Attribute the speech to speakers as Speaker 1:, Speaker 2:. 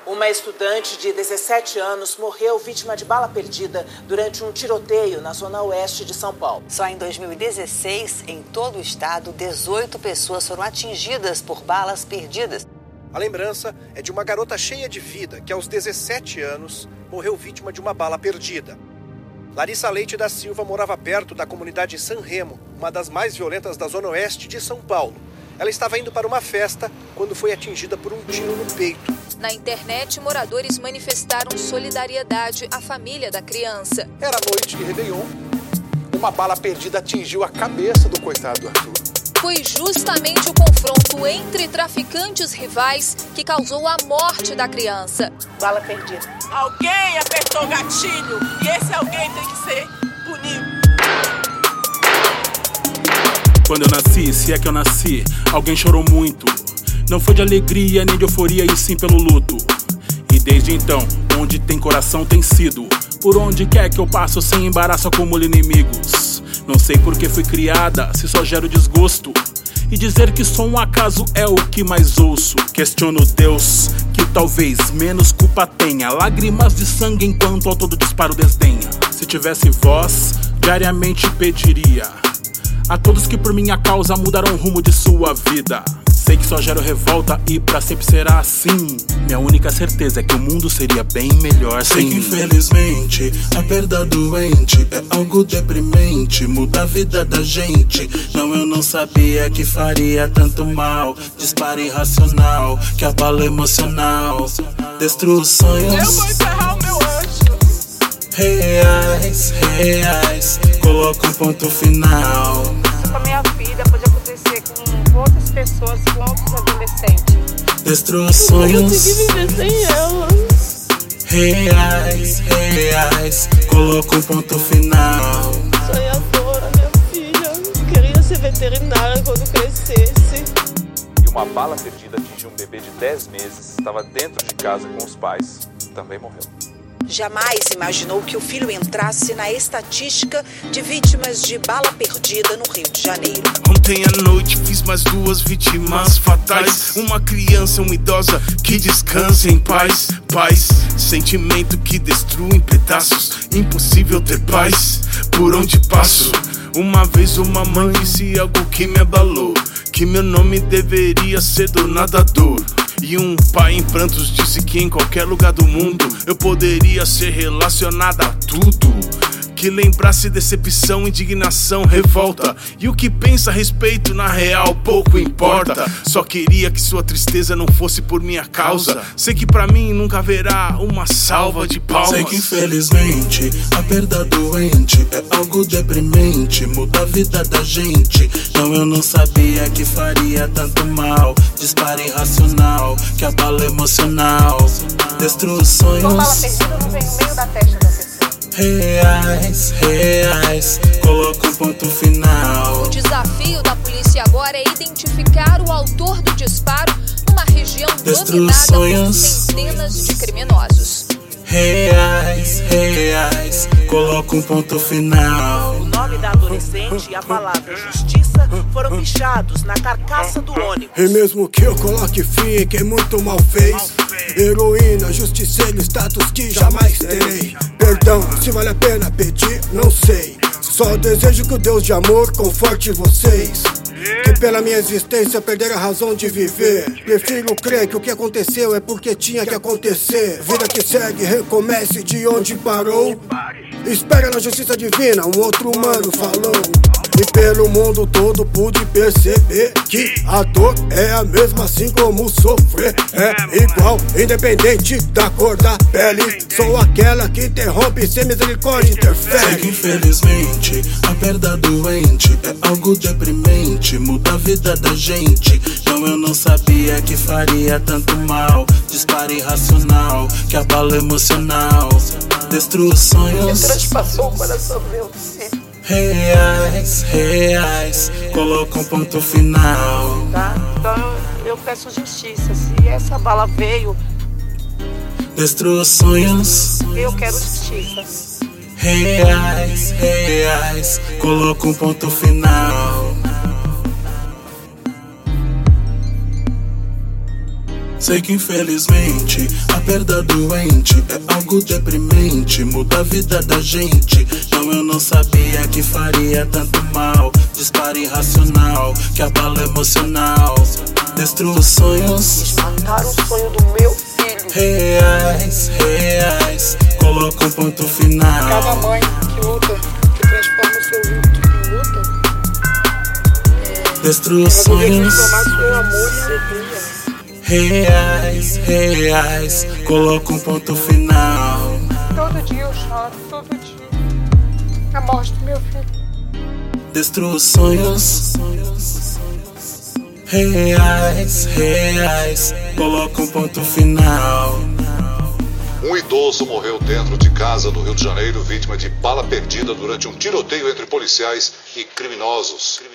Speaker 1: Uma estudante de 17 anos morreu vítima de bala perdida durante um tiroteio na zona oeste de São Paulo.
Speaker 2: Só em 2016, em todo o estado, 18 pessoas foram atingidas por balas perdidas.
Speaker 3: A lembrança é de uma garota cheia de vida que, aos 17 anos, morreu vítima de uma bala perdida. Larissa Leite da Silva morava perto da comunidade San Remo, uma das mais violentas da zona oeste de São Paulo. Ela estava indo para uma festa quando foi atingida por um tiro no peito.
Speaker 4: Na internet, moradores manifestaram solidariedade à família da criança.
Speaker 5: Era noite de Réveillon. Uma bala perdida atingiu a cabeça do coitado do Arthur.
Speaker 4: Foi justamente o confronto entre traficantes rivais que causou a morte da criança.
Speaker 1: Bala perdida.
Speaker 6: Alguém apertou o gatilho e esse alguém tem que ser punido.
Speaker 7: Quando eu nasci, se é que eu nasci, alguém chorou muito. Não foi de alegria nem de euforia, e sim pelo luto. E desde então, onde tem coração tem sido. Por onde quer que eu passo, sem embaraço acumulo inimigos. Não sei por que fui criada, se só gero desgosto. E dizer que sou um acaso é o que mais ouço. Questiono Deus, que talvez menos culpa tenha. Lágrimas de sangue enquanto ao todo disparo desdenha. Se tivesse voz, diariamente pediria a todos que por minha causa mudaram o rumo de sua vida. Sei que só gero revolta e pra sempre será assim. Minha única certeza é que o mundo seria bem melhor sem
Speaker 8: Sei que infelizmente a perda doente é algo deprimente, muda a vida da gente. Não, eu não sabia que faria tanto mal. Disparo irracional, que abala emocional, destrua os sonhos.
Speaker 6: Eu vou enterrar o meu anjo.
Speaker 8: Reais, coloca um ponto final.
Speaker 9: Com a minha filha pode acontecer com outras pessoas, com outros adolescentes.
Speaker 8: Destrua os sonhos.
Speaker 9: Eu consegui viver sem ela.
Speaker 8: Reais, coloca um ponto final.
Speaker 9: Sonhadora, minha filha. Queria ser veterinária quando crescesse.
Speaker 10: E uma bala perdida atingiu um bebê de 10 meses, estava dentro de casa com os pais, também morreu.
Speaker 2: Jamais imaginou que o filho entrasse na estatística de vítimas de bala perdida no Rio de Janeiro.
Speaker 8: Ontem à noite fiz mais 2 vítimas fatais. Uma criança, uma idosa que descansa em paz. Paz, sentimento que destrui em pedaços. Impossível ter paz por onde passo. Uma vez uma mãe disse algo que me abalou, que meu nome deveria ser do nadador. E um pai em prantos disse que em qualquer lugar do mundo eu poderia ser relacionada a tudo que lembrasse decepção, indignação, revolta. E o que pensa a respeito na real pouco importa. Só queria que sua tristeza não fosse por minha causa. Sei que pra mim nunca haverá uma salva de palmas. Sei que infelizmente a perda doente é algo deprimente, muda a vida da gente. Não, eu não sabia que faria tanto mal. Disparo irracional, que abala emocional, destrua os sonhos.
Speaker 9: Uma bala perdida não vem no meio da testa da pessoa.
Speaker 8: Reais, coloca um ponto final.
Speaker 4: O desafio da polícia agora é identificar o autor do disparo numa região dominada por centenas de criminosos.
Speaker 8: Reais, coloca um ponto final.
Speaker 1: O nome da adolescente e a palavra justiça foram pichados na carcaça do ônibus.
Speaker 11: E mesmo que eu coloque fim em quem muito mal fez, heroína, justiceiro, status que jamais terei. Perdão, se vale a pena pedir, não sei. Só desejo que o Deus de amor conforte vocês, que pela minha existência perderam a razão de viver. Prefiro crer que o que aconteceu é porque tinha que acontecer. Vida que segue, recomece de onde parou. Espera na justiça divina, um outro humano falou. E pelo mundo todo pude perceber que a dor é a mesma, assim como sofrer é igual, independente da cor da pele. Sou aquela que interrompe sem misericórdia interfere.
Speaker 8: Sei que infelizmente a perda doente é algo deprimente, muda a vida da gente. Não, eu não sabia que faria tanto mal. Disparo irracional, que abala emocional, destrua os sonhos.
Speaker 9: Transpassou o coração do meu ser.
Speaker 8: Reais, coloca um ponto final.
Speaker 9: Tá? Então eu peço justiça. Se essa bala veio,
Speaker 8: destrua os sonhos.
Speaker 9: Eu quero justiça.
Speaker 8: Reais, coloca um ponto final. Sei que infelizmente a
Speaker 7: perda doente é algo deprimente, muda a vida da gente. Não, eu não sabia que faria tanto mal. Disparo irracional, que abala emocional. Destruo sonhos,
Speaker 9: mataram o sonho do meu filho.
Speaker 7: Reais, reais, coloca um ponto final.
Speaker 9: Cada mãe que luta, que transforma o seu luto em luta,
Speaker 7: destruo sonhos,
Speaker 9: transformar seu amor em alegria.
Speaker 7: Reais, reais, coloca um ponto final.
Speaker 9: Todo dia eu choro, todo dia. A morte do meu filho.
Speaker 7: Destruo sonhos, reais, reais, coloca um ponto final.
Speaker 12: Um idoso morreu dentro de casa no Rio de Janeiro, vítima de bala perdida durante um tiroteio entre policiais e criminosos.